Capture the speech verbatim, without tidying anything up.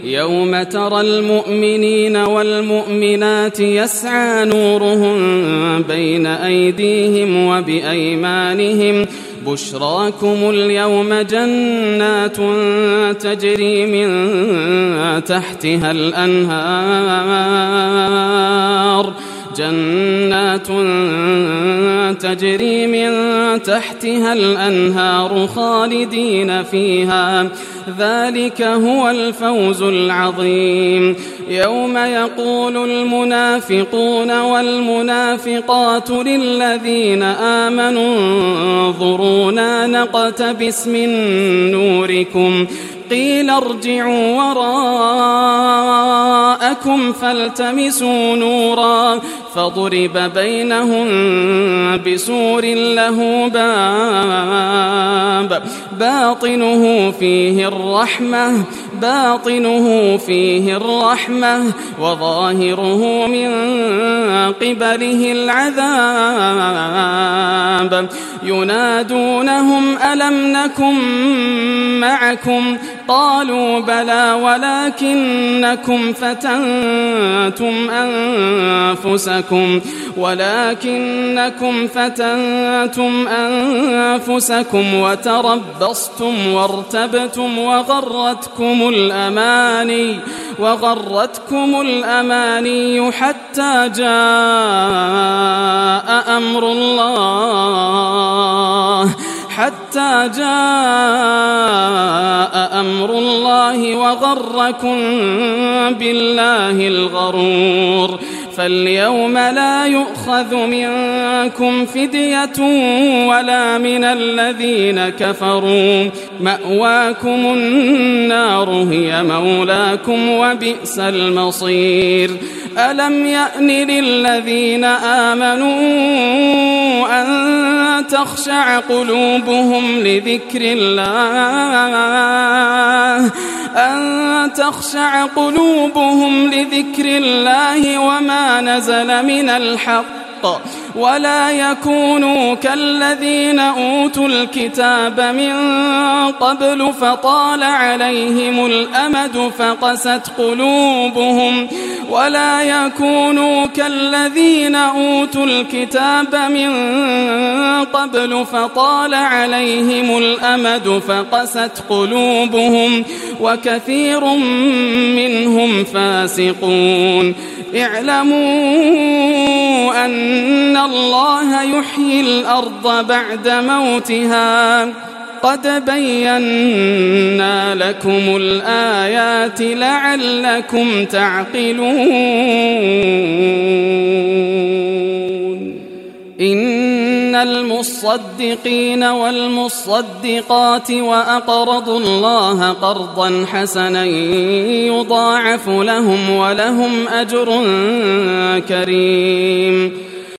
يوم ترى المؤمنين والمؤمنات يسعى نورهم بين أيديهم وبأيمانهم بشراكم اليوم جنات تجري من تحتها الأنهار جنات تجري من تحتها الأنهار خالدين فيها ذلك هو الفوز العظيم. يوم يقول المنافقون والمنافقات للذين آمنوا انظرونا نقتبس من نوركم قيل ارجعوا وراءكم فالتمسوا نورا فضرب بينهم بسور له باب باطنه فيه الرحمة باطنه فيه الرحمة وظاهره من قبله العذاب ينادونهم ألم نكن معكم قالوا بلى ولكنكم فتنتم أنفسكم ولكنكم فتنتم أنفسكم وتربصتم وارتبتم وغرتكم الأماني وغرتكم الأماني حتى جاء أمر الله حتى جاء أمر الله وغركم بالله الغرور فاليوم لا يؤخذ منكم فدية ولا من الذين كفروا مأواكم النار هي مولاكم وبئس المصير. ألم يأن للذين آمنوا أن تخشع قلوبهم لذكر الله أن تخشع قلوبهم لذكر الله وما نزل من الحق ولا يكونوا كالذين أوتوا الكتاب من قبل فطال عليهم الأمد فقست قلوبهم ولا يكونوا كالذين أوتوا الكتاب من قبل فطال عليهم الأمد فقست قلوبهم وكثير منهم فاسقون. اعلموا أن الله يحيي الأرض بعد موتها قد بينا لكم الآيات لعلكم تعقلون. إن المصدقين والمصدقات وأقرضوا الله قرضا حسنا يضاعف لهم ولهم أجر كريم.